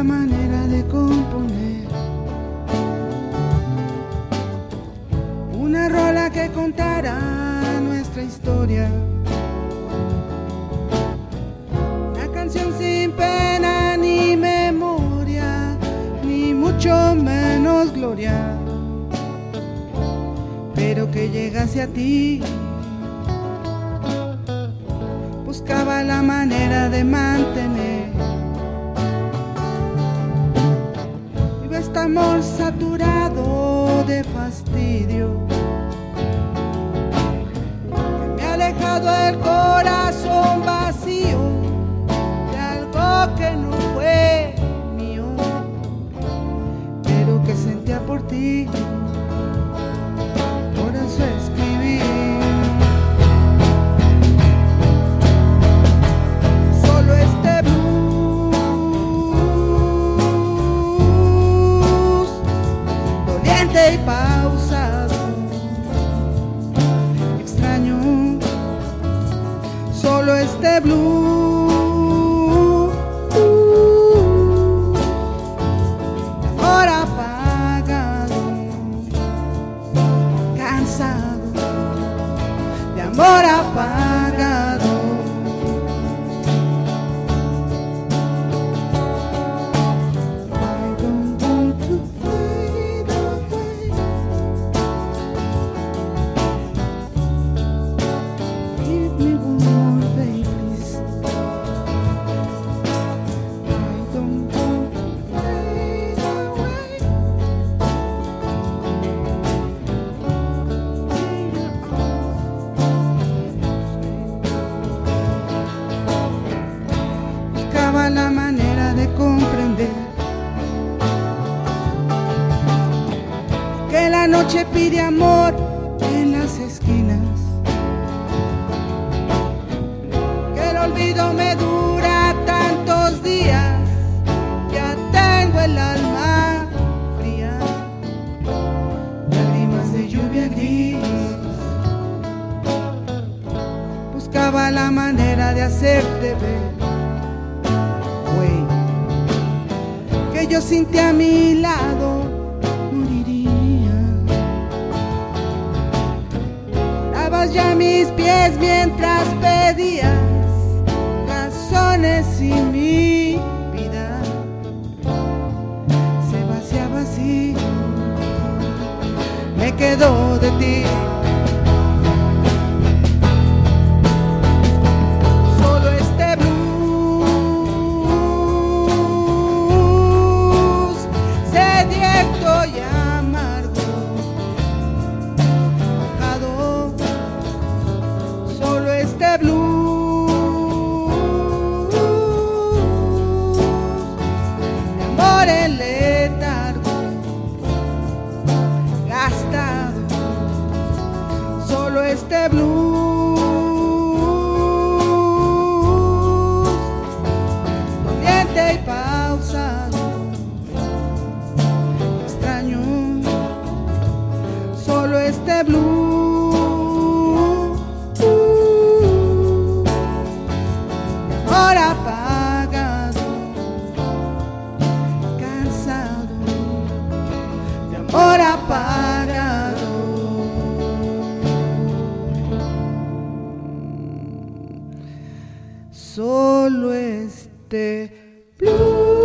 manera de componer una rola que contará nuestra historia, una canción sin pena ni memoria, ni mucho menos gloria, pero que llegase a ti. Buscaba la manera de mantener vivo este amor saturado de fastidio, que me ha dejado el corazón vacío de algo que no fue mío, pero que sentía por ti. Por eso escribí. Y pausado, extraño solo este blues, amor apagado, cansado de amor apagado. La manera de comprender que la noche pide amor en las esquinas, que el olvido me dura tantos días, ya tengo el alma fría, lágrimas de lluvia gris. Buscaba la manera de hacerte ver que yo sin ti a mi lado moriría. Lavas ya mis pies mientras pedías razones y mi vida se vaciaba así. Me quedo de ti. Este blues, doliente y pausado, extraño solo este blues, amor apagado, cansado de amor apagado. Solo este blues.